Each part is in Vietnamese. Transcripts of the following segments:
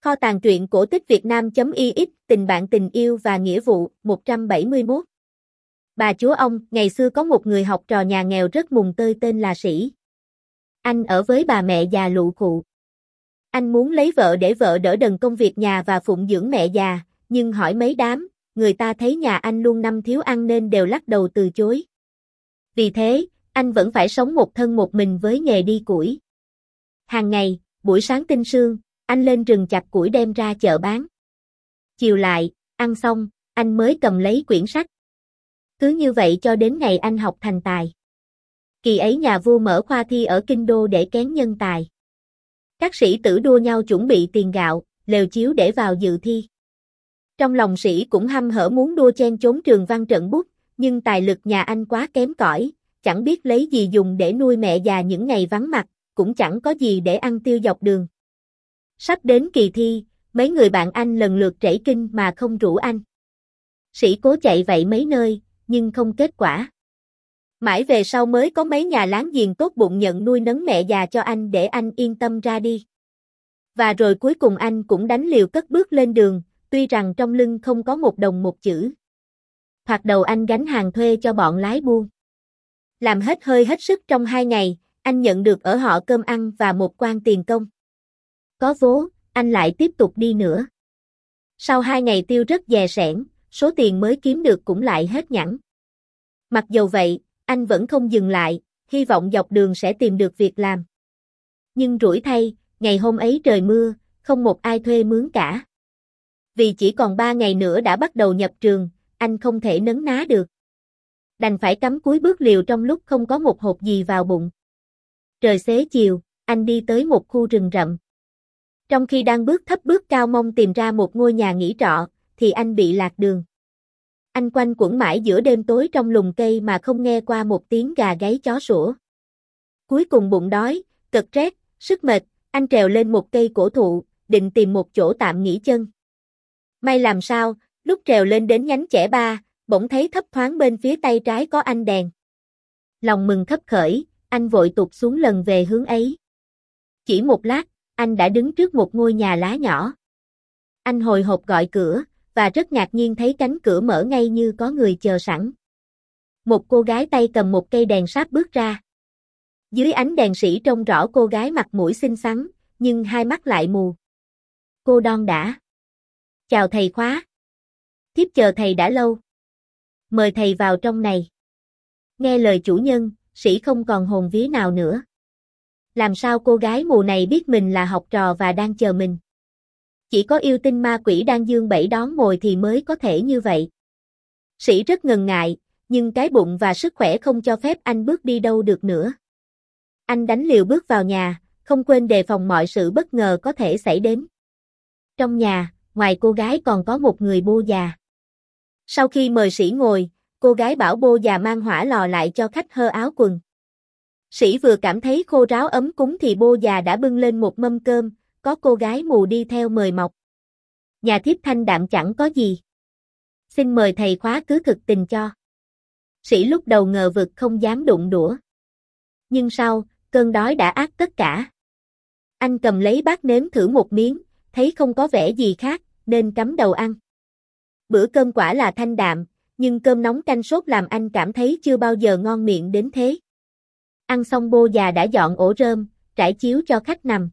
Kho tàng truyện cổ tích Việt Nam.ix, tình bạn tình yêu và nghĩa vụ, 171. Bà chúa ông, ngày xưa có một người học trò nhà nghèo rất mùng tơi tên là Sĩ. Anh ở với bà mẹ già lụ khụ. Anh muốn lấy vợ để vợ đỡ đần công việc nhà và phụng dưỡng mẹ già, nhưng hỏi mấy đám, người ta thấy nhà anh luôn năm thiếu ăn nên đều lắc đầu từ chối. Vì thế, anh vẫn phải sống một thân một mình với nghề đi củi. Hàng ngày, buổi sáng tinh sương, anh lên rừng chặt củi đem ra chợ bán. Chiều lại, ăn xong, anh mới cầm lấy quyển sách. Cứ như vậy cho đến ngày anh học thành tài. Kỳ ấy nhà vua mở khoa thi ở Kinh Đô để kén nhân tài. Các sĩ tử đua nhau chuẩn bị tiền gạo, lều chiếu để vào dự thi. Trong lòng Sĩ cũng hăm hở muốn đua chen chốn trường văn trận bút, nhưng tài lực nhà anh quá kém cỏi, chẳng biết lấy gì dùng để nuôi mẹ già những ngày vắng mặt, cũng chẳng có gì để ăn tiêu dọc đường. Sắp đến kỳ thi, mấy người bạn anh lần lượt trễ kinh mà không rủ anh. Sĩ cố chạy vậy mấy nơi, nhưng không kết quả. Mãi về sau mới có mấy nhà láng giềng tốt bụng nhận nuôi nấng mẹ già cho anh để anh yên tâm ra đi. Và rồi cuối cùng anh cũng đánh liều cất bước lên đường, tuy rằng trong lưng không có một đồng một chữ. Thoạt đầu anh gánh hàng thuê cho bọn lái buôn. Làm hết hơi hết sức trong 2 ngày, anh nhận được ở họ cơm ăn và một quan tiền công. Có vố, anh lại tiếp tục đi nữa. Sau 2 ngày tiêu rất dè sẻn, số tiền mới kiếm được cũng lại hết nhẵn. Mặc dầu vậy, anh vẫn không dừng lại, hy vọng dọc đường sẽ tìm được việc làm. Nhưng rủi thay, ngày hôm ấy trời mưa, không một ai thuê mướn cả. Vì chỉ còn 3 ngày nữa đã bắt đầu nhập trường, anh không thể nấn ná được. Đành phải cắm cúi bước liều trong lúc không có một hột gì vào bụng. Trời xế chiều, anh đi tới một khu rừng rậm. Trong khi đang bước thấp bước cao mong tìm ra một ngôi nhà nghỉ trọ, thì anh bị lạc đường. Anh quanh quẩn mãi giữa đêm tối trong lùm cây mà không nghe qua một tiếng gà gáy chó sủa. Cuối cùng bụng đói, cực rét, sức mệt, anh trèo lên một cây cổ thụ, định tìm một chỗ tạm nghỉ chân. May làm sao, lúc trèo lên đến nhánh chẻ ba, bỗng thấy thấp thoáng bên phía tay trái có ánh đèn. Lòng mừng khấp khởi, anh vội tụt xuống lần về hướng ấy. Chỉ một lát, anh đã đứng trước một ngôi nhà lá nhỏ. Anh hồi hộp gọi cửa, và rất ngạc nhiên thấy cánh cửa mở ngay như có người chờ sẵn. Một cô gái tay cầm một cây đèn sáp bước ra. Dưới ánh đèn Sĩ trông rõ cô gái mặt mũi xinh xắn, nhưng hai mắt lại mù. Cô đon đả. Chào thầy khóa. Thiếp chờ thầy đã lâu. Mời thầy vào trong này. Nghe lời chủ nhân, Sĩ không còn hồn vía nào nữa. Làm sao cô gái mù này biết mình là học trò và đang chờ mình? Chỉ có yêu tinh ma quỷ đang giương bẫy đón mồi thì mới có thể như vậy. Sĩ rất ngần ngại, nhưng cái bụng và sức khỏe không cho phép anh bước đi đâu được nữa. Anh đánh liều bước vào nhà, không quên đề phòng mọi sự bất ngờ có thể xảy đến. Trong nhà, ngoài cô gái còn có một người bô già. Sau khi mời Sĩ ngồi, cô gái bảo bô già mang hỏa lò lại cho khách hơ áo quần. Sĩ vừa cảm thấy khô ráo ấm cúng thì bô già đã bưng lên một mâm cơm, có cô gái mù đi theo mời mọc. Nhà thiếp thanh đạm chẳng có gì. Xin mời thầy khóa cứ thực tình cho. Sĩ lúc đầu ngờ vực không dám đụng đũa. Nhưng sau, cơn đói đã át tất cả. Anh cầm lấy bát nếm thử một miếng, thấy không có vẻ gì khác, nên cắm đầu ăn. Bữa cơm quả là thanh đạm, nhưng cơm nóng canh sốt làm anh cảm thấy chưa bao giờ ngon miệng đến thế. Ăn xong bô già đã dọn ổ rơm, trải chiếu cho khách nằm.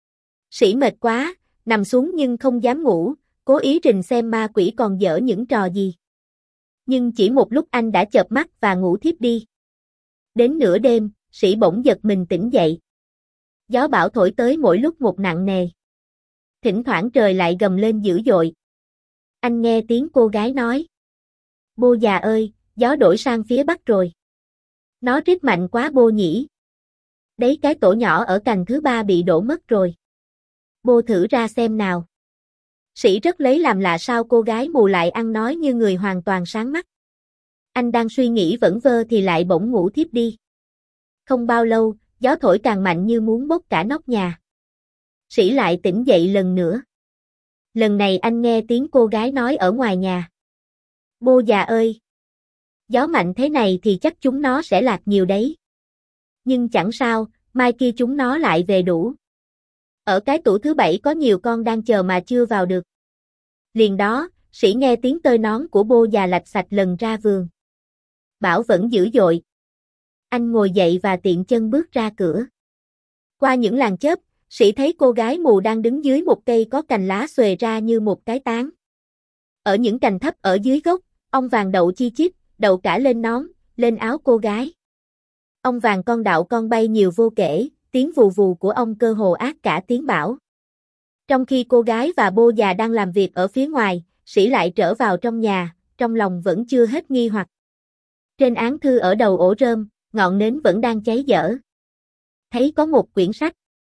Sĩ mệt quá, nằm xuống nhưng không dám ngủ, cố ý rình xem ma quỷ còn giở những trò gì. Nhưng chỉ một lúc anh đã chợp mắt và ngủ thiếp đi. Đến nửa đêm, Sĩ bỗng giật mình tỉnh dậy. Gió bão thổi tới mỗi lúc một nặng nề. Thỉnh thoảng trời lại gầm lên dữ dội. Anh nghe tiếng cô gái nói. Bô già ơi, gió đổi sang phía bắc rồi. Nó rít mạnh quá bô nhỉ. Đấy cái tổ nhỏ ở cành thứ 3 bị đổ mất rồi. Bô thử ra xem nào. Sĩ rất lấy làm lạ sao cô gái mù lại ăn nói như người hoàn toàn sáng mắt. Anh đang suy nghĩ vẩn vơ thì lại bỗng ngủ thiếp đi. Không bao lâu, gió thổi càng mạnh như muốn bốc cả nóc nhà. Sĩ lại tỉnh dậy lần nữa. Lần này anh nghe tiếng cô gái nói ở ngoài nhà. Bô già ơi! Gió mạnh thế này thì chắc chúng nó sẽ lạc nhiều đấy. Nhưng chẳng sao, mai kia chúng nó lại về đủ. Ở cái tủ thứ 7 có nhiều con đang chờ mà chưa vào được. Liền đó, Sĩ nghe tiếng tơi nón của Bô già lạch sạch lần ra vườn. Bão vẫn dữ dội. Anh ngồi dậy và tiện chân bước ra cửa. Qua những làn chớp, Sĩ thấy cô gái mù đang đứng dưới một cây có cành lá xuề ra như một cái tán. Ở những cành thấp ở dưới gốc, ong vàng đậu chi chít, đậu cả lên nón, lên áo cô gái. Ong vàng con đạo con bay nhiều vô kể, tiếng vù vù của ong cơ hồ át cả tiếng bão. Trong khi cô gái và Bô già đang làm việc ở phía ngoài, Sĩ lại trở vào trong nhà, trong lòng vẫn chưa hết nghi hoặc. Trên án thư ở đầu ổ rơm, ngọn nến vẫn đang cháy dở. Thấy có một quyển sách.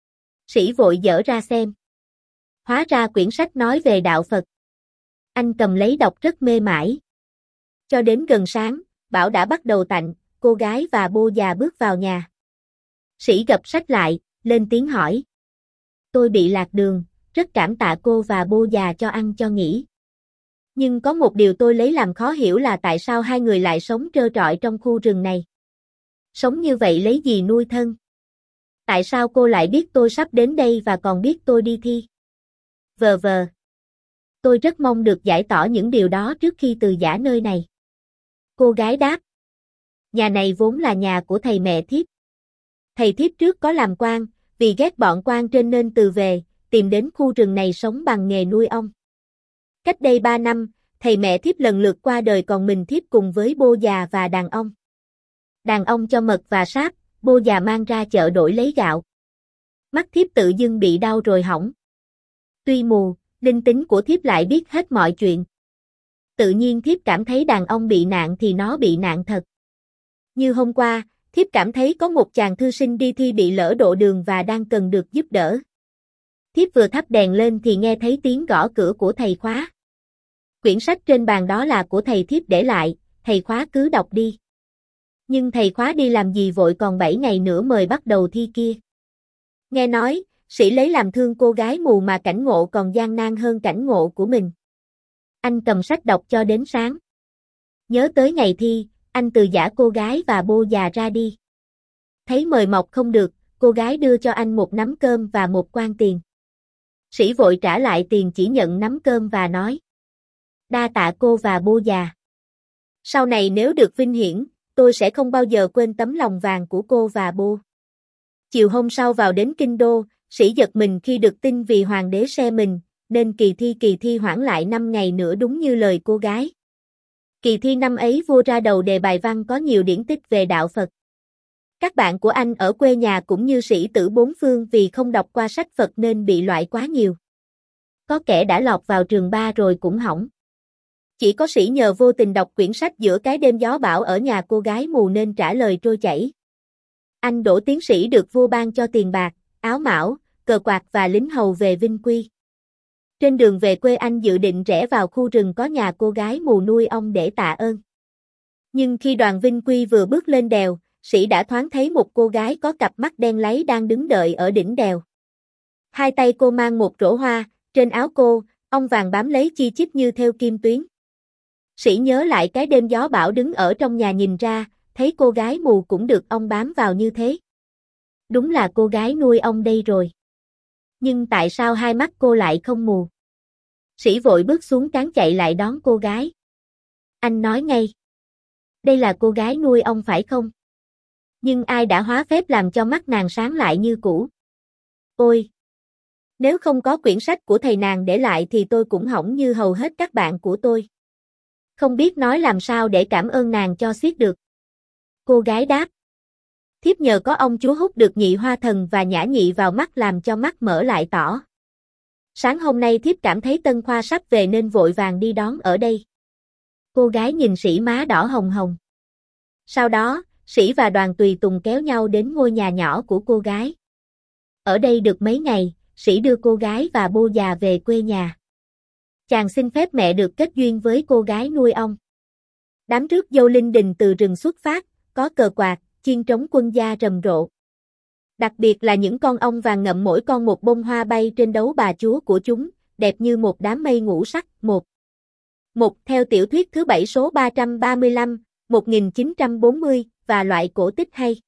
Sĩ vội dở ra xem. Hóa ra quyển sách nói về đạo Phật. Anh cầm lấy đọc rất mê mải. Cho đến gần sáng, bão đã bắt đầu tạnh, cô gái và Bô già bước vào nhà. Sĩ gập sách lại, lên tiếng hỏi. Tôi bị lạc đường, rất cảm tạ cô và Bô già cho ăn cho nghỉ. Nhưng có một điều tôi lấy làm khó hiểu là tại sao hai người lại sống trơ trọi trong khu rừng này. Sống như vậy lấy gì nuôi thân? Tại sao cô lại biết tôi sắp đến đây và còn biết tôi đi thi? Vờ vờ. Tôi rất mong được giải tỏ những điều đó trước khi từ giã nơi này. Cô gái đáp. Nhà này vốn là nhà của thầy mẹ thiếp. Thầy thiếp trước có làm quan, vì ghét bọn quan trên nên từ về, tìm đến khu rừng này sống bằng nghề nuôi ong. Cách đây 3 năm, thầy mẹ thiếp lần lượt qua đời còn mình thiếp cùng với Bô già và đàn ong. Đàn ong cho mật và sáp, Bô già mang ra chợ đổi lấy gạo. Mắt thiếp tự dưng bị đau rồi hỏng. Tuy mù, linh tính của thiếp lại biết hết mọi chuyện. Tự nhiên thiếp cảm thấy đàn ong bị nạn thì nó bị nạn thật. Như hôm qua, thiếp cảm thấy có một chàng thư sinh đi thi bị lỡ độ đường và đang cần được giúp đỡ. Thiếp vừa thắp đèn lên thì nghe thấy tiếng gõ cửa của thầy khóa. Quyển sách trên bàn đó là của thầy thiếp để lại, thầy khóa cứ đọc đi. Nhưng thầy khóa đi làm gì vội còn 7 ngày nữa mời bắt đầu thi kia. Nghe nói, Sĩ lấy làm thương cô gái mù mà cảnh ngộ còn gian nan hơn cảnh ngộ của mình. Anh cầm sách đọc cho đến sáng. Nhớ tới ngày thi, anh từ giã cô gái và Bô già ra đi. Thấy mời mọc không được, cô gái đưa cho anh một nắm cơm và một quan tiền. Sĩ vội trả lại tiền chỉ nhận nắm cơm và nói. Đa tạ cô và Bô già. Sau này nếu được vinh hiển, tôi sẽ không bao giờ quên tấm lòng vàng của cô và Bô. Chiều hôm sau vào đến Kinh Đô, Sĩ giật mình khi được tin vì hoàng đế se mình, nên kỳ thi hoãn lại 5 ngày nữa đúng như lời cô gái. Kỳ thi năm ấy vua ra đầu đề bài văn có nhiều điển tích về đạo Phật. Các bạn của anh ở quê nhà cũng như sĩ tử bốn phương vì không đọc qua sách Phật nên bị loại quá nhiều. Có kẻ đã lọt vào trường 3 rồi cũng hỏng. Chỉ có Sĩ nhờ vô tình đọc quyển sách giữa cái đêm gió bão ở nhà cô gái mù nên trả lời trôi chảy. Anh đỗ tiến sĩ được vua ban cho tiền bạc, áo mão, cờ quạt và lính hầu về Vinh Quy. Trên đường về quê anh dự định rẽ vào khu rừng có nhà cô gái mù nuôi ong để tạ ơn. Nhưng khi đoàn Vinh Quy vừa bước lên đèo, Sĩ đã thoáng thấy một cô gái có cặp mắt đen láy đang đứng đợi ở đỉnh đèo. Hai tay cô mang một rổ hoa, trên áo cô, ong vàng bám lấy chi chít như thêu kim tuyến. Sĩ nhớ lại cái đêm gió bão đứng ở trong nhà nhìn ra, thấy cô gái mù cũng được ong bám vào như thế. Đúng là cô gái nuôi ong đây rồi. Nhưng tại sao hai mắt cô lại không mù? Sĩ vội bước xuống cáng chạy lại đón cô gái. Anh nói ngay. Đây là cô gái nuôi ong phải không? Nhưng ai đã hóa phép làm cho mắt nàng sáng lại như cũ? Ôi! Nếu không có quyển sách của thầy nàng để lại thì tôi cũng hỏng như hầu hết các bạn của tôi. Không biết nói làm sao để cảm ơn nàng cho xiết được. Cô gái đáp. Thiếp nhờ có ông chúa hút được nhị hoa thần và nhã nhị vào mắt làm cho mắt mở lại tỏ. Sáng hôm nay thiếp cảm thấy Tân Khoa sắp về nên vội vàng đi đón ở đây. Cô gái nhìn Sĩ má đỏ hồng hồng. Sau đó, Sĩ và đoàn tùy tùng kéo nhau đến ngôi nhà nhỏ của cô gái. Ở đây được mấy ngày, Sĩ đưa cô gái và Bô già về quê nhà. Chàng xin phép mẹ được kết duyên với cô gái nuôi ong. Đám rước dâu linh đình từ rừng xuất phát, có cờ quạt, chiên trống quân gia rầm rộ. Đặc biệt là những con ong vàng ngậm mỗi con một bông hoa bay trên đấu bà chúa của chúng, đẹp như một đám mây ngũ sắc. Một theo tiểu thuyết thứ 7 số 335, 1940, và loại cổ tích hay.